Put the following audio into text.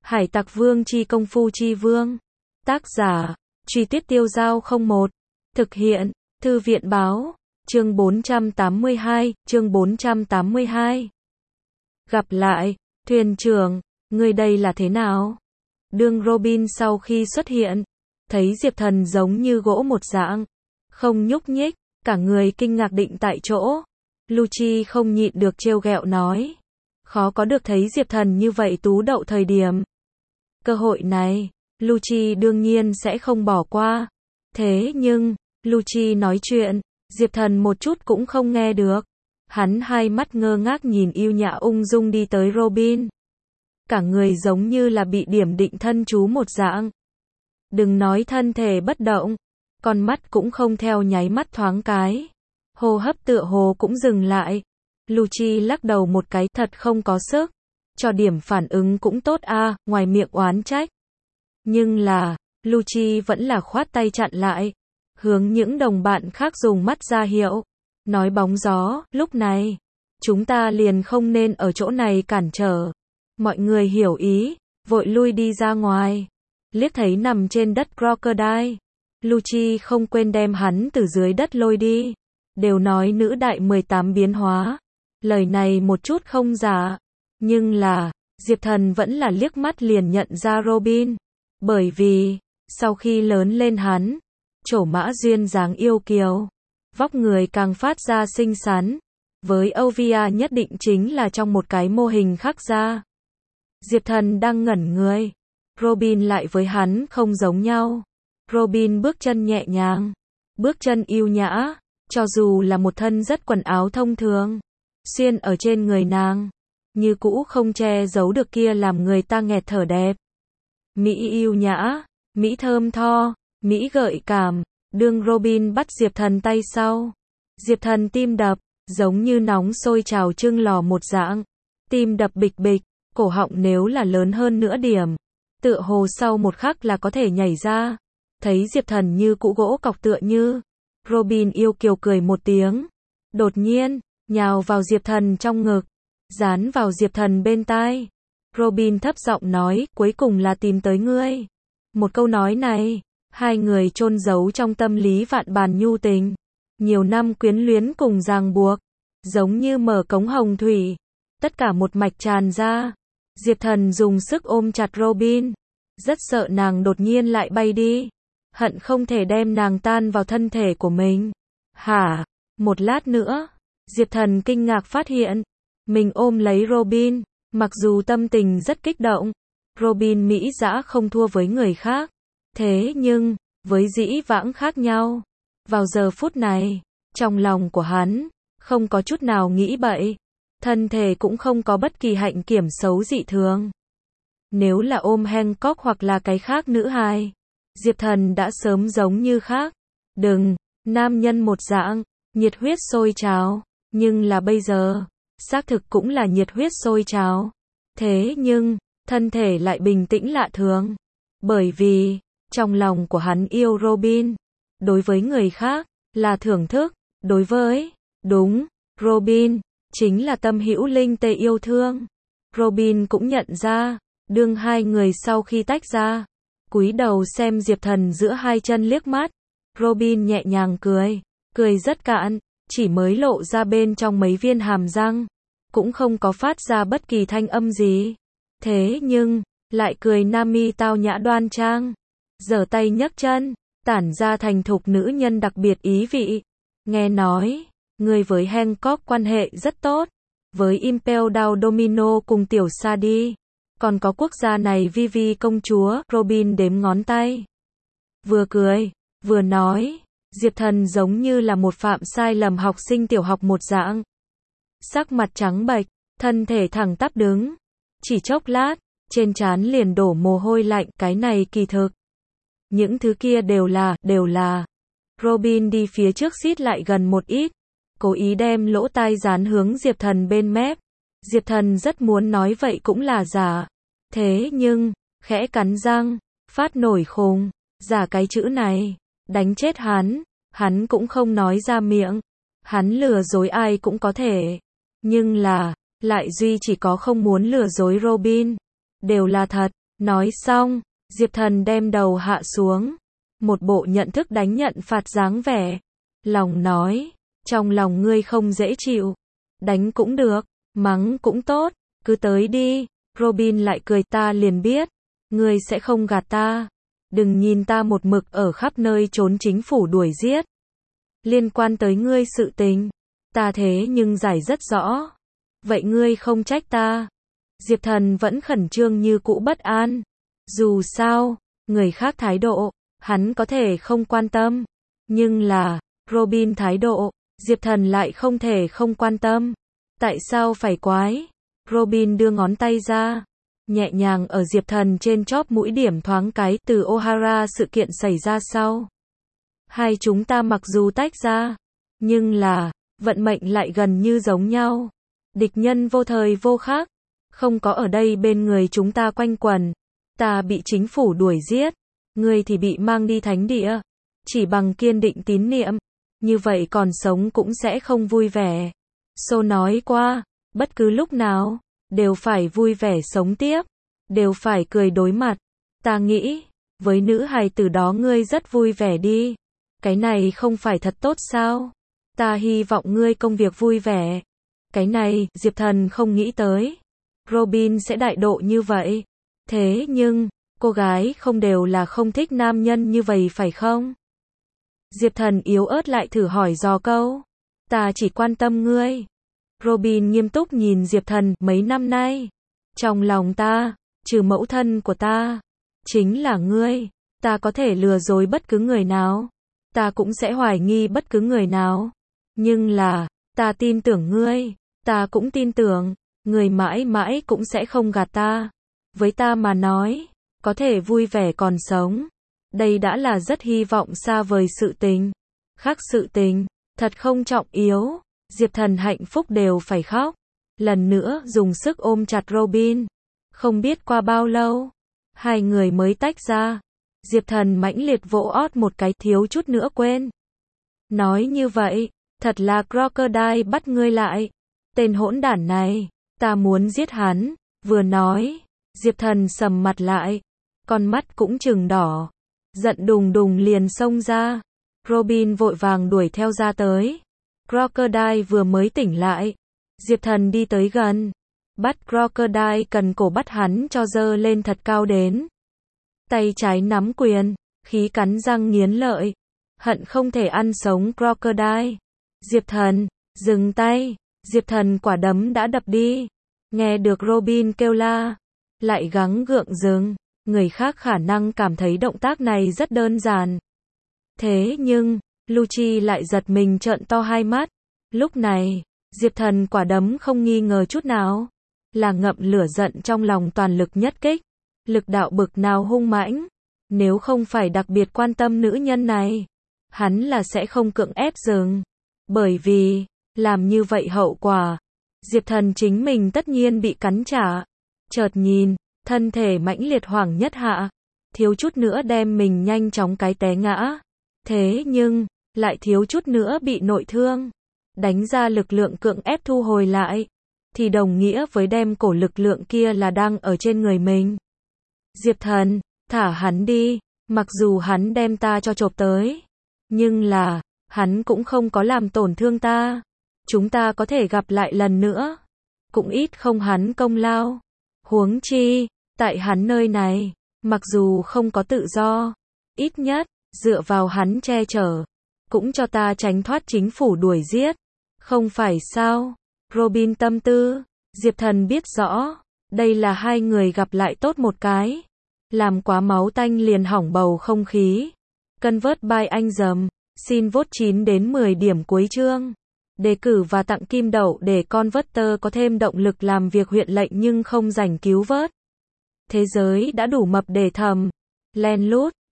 Hải Tặc Vương chi công phu chi vương. Tác giả, Truy Tuyết Tiêu Dao 01. Thực hiện, Thư viện báo, chương 482. Gặp lại, thuyền trưởng, người đây là thế nào? Đương Robin sau khi xuất hiện, thấy Diệp Thần giống như gỗ một dạng, không nhúc nhích, cả người kinh ngạc định tại chỗ. Lucci không nhịn được trêu ghẹo nói, khó có được thấy Diệp Thần như vậy tú đậu thời điểm. Cơ hội này, Lucci đương nhiên sẽ không bỏ qua. Thế nhưng, Lucci nói chuyện, Diệp Thần một chút cũng không nghe được. Hắn hai mắt ngơ ngác nhìn yêu nhã ung dung đi tới Robin. Cả người giống như là bị điểm định thân chú một dạng. Đừng nói thân thể bất động, con mắt cũng không theo nháy mắt thoáng cái. Hô hấp tựa hồ cũng dừng lại. Lucci lắc đầu một cái, thật không có sức. Cho điểm phản ứng cũng tốt a, ngoài miệng oán trách. Nhưng là, Lucci vẫn là khoát tay chặn lại. Hướng những đồng bạn khác dùng mắt ra hiệu. Nói bóng gió, lúc này, chúng ta liền không nên ở chỗ này cản trở. Mọi người hiểu ý, vội lui đi ra ngoài. Liếc thấy nằm trên đất Crocodile, Lucci không quên đem hắn từ dưới đất lôi đi. Đều nói nữ đại 18 biến hóa. Lời này một chút không giả. Nhưng là, Diệp Thần vẫn là liếc mắt liền nhận ra Robin. Bởi vì, sau khi lớn lên hắn, trổ mã duyên dáng yêu kiều, vóc người càng phát ra xinh xắn. Với Ovia nhất định chính là trong một cái mô hình khác ra. Diệp Thần đang ngẩn người. Robin lại với hắn không giống nhau. Robin bước chân nhẹ nhàng, bước chân yêu nhã, cho dù là một thân rất quần áo thông thường, xuyên ở trên người nàng, như cũ không che giấu được kia làm người ta nghẹt thở đẹp. Mỹ yêu nhã, Mỹ thơm tho, Mỹ gợi cảm. Đương Robin bắt Diệp Thần tay sau, Diệp Thần tim đập, giống như nóng sôi trào trưng lò một dạng. Tim đập bịch bịch, cổ họng nếu là lớn hơn nữa điểm, tựa hồ sau một khắc là có thể nhảy ra. Thấy Diệp Thần như cũ gỗ cọc tựa như, Robin yêu kiều cười một tiếng. Đột nhiên, nhào vào Diệp Thần trong ngực, dán vào Diệp Thần bên tai. Robin thấp giọng nói, cuối cùng là tìm tới ngươi. Một câu nói này, hai người chôn giấu trong tâm lý vạn bản nhu tình. Nhiều năm quyến luyến cùng ràng buộc, giống như mở cống hồng thủy. Tất cả một mạch tràn ra. Diệp Thần dùng sức ôm chặt Robin. Rất sợ nàng đột nhiên lại bay đi. Hận không thể đem nàng tan vào thân thể của mình. Hả? Một lát nữa, Diệp Thần kinh ngạc phát hiện, mình ôm lấy Robin. Mặc dù tâm tình rất kích động, Robin mỹ dã không thua với người khác. Thế nhưng, với dĩ vãng khác nhau. Vào giờ phút này, trong lòng của hắn, không có chút nào nghĩ bậy. Thân thể cũng không có bất kỳ hạnh kiểm xấu dị thường. Nếu là ôm Hancock hoặc là cái khác nữ hài, Diệp Thần đã sớm giống như khác. Đừng, nam nhân một dạng, nhiệt huyết sôi trào. Nhưng là bây giờ, xác thực cũng là nhiệt huyết sôi trào. Thế nhưng, thân thể lại bình tĩnh lạ thường. Bởi vì, trong lòng của hắn yêu Robin. Đối với người khác, là thưởng thức. Đối với, đúng, Robin, chính là tâm hữu linh tê yêu thương. Robin cũng nhận ra, đương hai người sau khi tách ra, cúi đầu xem Diệp Thần giữa hai chân liếc mắt. Robin nhẹ nhàng cười, cười rất cạn, chỉ mới lộ ra bên trong mấy viên hàm răng, cũng không có phát ra bất kỳ thanh âm gì. Thế nhưng, lại cười nam mi tao nhã đoan trang, giở tay nhấc chân, tản ra thành thục nữ nhân đặc biệt ý vị. Nghe nói, người với Hancock quan hệ rất tốt, với Impel Down Domino cùng tiểu Sadie, còn có quốc gia này Vivi công chúa. Robin đếm ngón tay, vừa cười, vừa nói. Diệp Thần giống như là một phạm sai lầm học sinh tiểu học một dạng. Sắc mặt trắng bệch, thân thể thẳng tắp đứng. Chỉ chốc lát, trên trán liền đổ mồ hôi lạnh, cái này kỳ thực. Những thứ kia đều là. Robin đi phía trước xít lại gần một ít, cố ý đem lỗ tai dán hướng Diệp Thần bên mép. Diệp Thần rất muốn nói vậy cũng là giả. Thế nhưng, khẽ cắn răng, phát nổi khùng, giả cái chữ này, đánh chết hắn cũng không nói ra miệng. Hắn lừa dối ai cũng có thể. Nhưng là, lại duy chỉ có không muốn lừa dối Robin. Đều là thật, Nói xong, Diệp Thần đem đầu hạ xuống, một bộ nhận thức đánh nhận phạt dáng vẻ. Lòng nói, trong lòng ngươi không dễ chịu, đánh cũng được, mắng cũng tốt, cứ tới đi. Robin lại cười, ta liền biết, ngươi sẽ không gạt ta. Đừng nhìn ta một mực ở khắp nơi trốn chính phủ đuổi giết. Liên quan tới ngươi sự tình, ta thế nhưng giải rất rõ. Vậy ngươi không trách ta. Diệp Thần vẫn khẩn trương như cũ bất an. Dù sao, người khác thái độ, hắn có thể không quan tâm. Nhưng là, Robin thái độ, Diệp Thần lại không thể không quan tâm. Tại sao phải quái? Robin đưa ngón tay ra, nhẹ nhàng ở Diệp Thần trên chóp mũi điểm thoáng cái. Từ O'Hara sự kiện xảy ra sau, hai chúng ta mặc dù tách ra, nhưng là, vận mệnh lại gần như giống nhau. Địch nhân vô thời vô khắc, không có ở đây bên người chúng ta quanh quẩn. Ta bị chính phủ đuổi giết, ngươi thì bị mang đi thánh địa. Chỉ bằng kiên định tín niệm, như vậy còn sống cũng sẽ không vui vẻ. Sô nói qua, bất cứ lúc nào, đều phải vui vẻ sống tiếp, đều phải cười đối mặt. Ta nghĩ, với nữ hài tử đó ngươi rất vui vẻ đi. Cái này không phải thật tốt sao? Ta hy vọng ngươi công việc vui vẻ. Cái này, Diệp Thần không nghĩ tới. Robin sẽ đại độ như vậy. Thế nhưng, cô gái không đều là không thích nam nhân như vậy phải không? Diệp Thần yếu ớt lại thử hỏi dò câu. Ta chỉ quan tâm ngươi. Robin nghiêm túc nhìn Diệp Thần, mấy năm nay, trong lòng ta, trừ mẫu thân của ta, chính là ngươi. Ta có thể lừa dối bất cứ người nào. Ta cũng sẽ hoài nghi bất cứ người nào. Nhưng là, ta tin tưởng ngươi. Ta cũng tin tưởng, người mãi mãi cũng sẽ không gạt ta. Với ta mà nói, có thể vui vẻ còn sống. Đây đã là rất hy vọng xa vời sự tình. Khác sự tình, thật không trọng yếu. Diệp Thần hạnh phúc đều phải khóc. Lần nữa dùng sức ôm chặt Robin. Không biết qua bao lâu, hai người mới tách ra. Diệp Thần mãnh liệt vỗ ót một cái, thiếu chút nữa quên. Nói như vậy, thật là Crocodile bắt ngươi lại. Tên hỗn đản này, ta muốn giết hắn. Vừa nói, Diệp Thần sầm mặt lại, con mắt cũng trừng đỏ, giận đùng đùng liền xông ra. Robin vội vàng đuổi theo ra tới. Crocodile vừa mới tỉnh lại, Diệp Thần đi tới gần, bắt Crocodile cần cổ, bắt hắn cho giơ lên thật cao đến. Tay trái nắm quyền, khí cắn răng nghiến lợi, hận không thể ăn sống Crocodile. Diệp Thần, dừng tay. Diệp Thần quả đấm đã đập đi. Nghe được Robin kêu la, lại gắng gượng dừng. Người khác khả năng cảm thấy động tác này rất đơn giản. Thế nhưng, Lucci lại giật mình trợn to hai mắt. Lúc này, Diệp Thần quả đấm không nghi ngờ chút nào, là ngậm lửa giận trong lòng toàn lực nhất kích. Lực đạo bực nào hung mãnh. Nếu không phải đặc biệt quan tâm nữ nhân này, hắn là sẽ không cưỡng ép dừng. Bởi vì, làm như vậy hậu quả, Diệp Thần chính mình tất nhiên bị cắn trả. Chợt nhìn, thân thể mãnh liệt hoảng nhất hạ, thiếu chút nữa đem mình nhanh chóng cái té ngã. Thế nhưng, lại thiếu chút nữa bị nội thương. Đánh ra lực lượng cưỡng ép thu hồi lại, thì đồng nghĩa với đem cổ lực lượng kia là đang ở trên người mình. Diệp Thần, thả hắn đi, mặc dù hắn đem ta cho chộp tới, nhưng là, hắn cũng không có làm tổn thương ta. Chúng ta có thể gặp lại lần nữa, cũng ít không hắn công lao. Huống chi, tại hắn nơi này, mặc dù không có tự do, ít nhất, dựa vào hắn che chở, cũng cho ta tránh thoát chính phủ đuổi giết. Không phải sao? Robin tâm tư, Diệp Thần biết rõ, đây là hai người gặp lại tốt một cái. Làm quá máu tanh liền hỏng bầu không khí. Convert by anh dầm, xin vote 9 đến 10 điểm cuối chương. Đề cử và tặng kim đậu để Converter có thêm động lực làm việc huyện lệnh nhưng không rảnh cứu vớt. Thế giới đã đủ mập để thầm, len lút.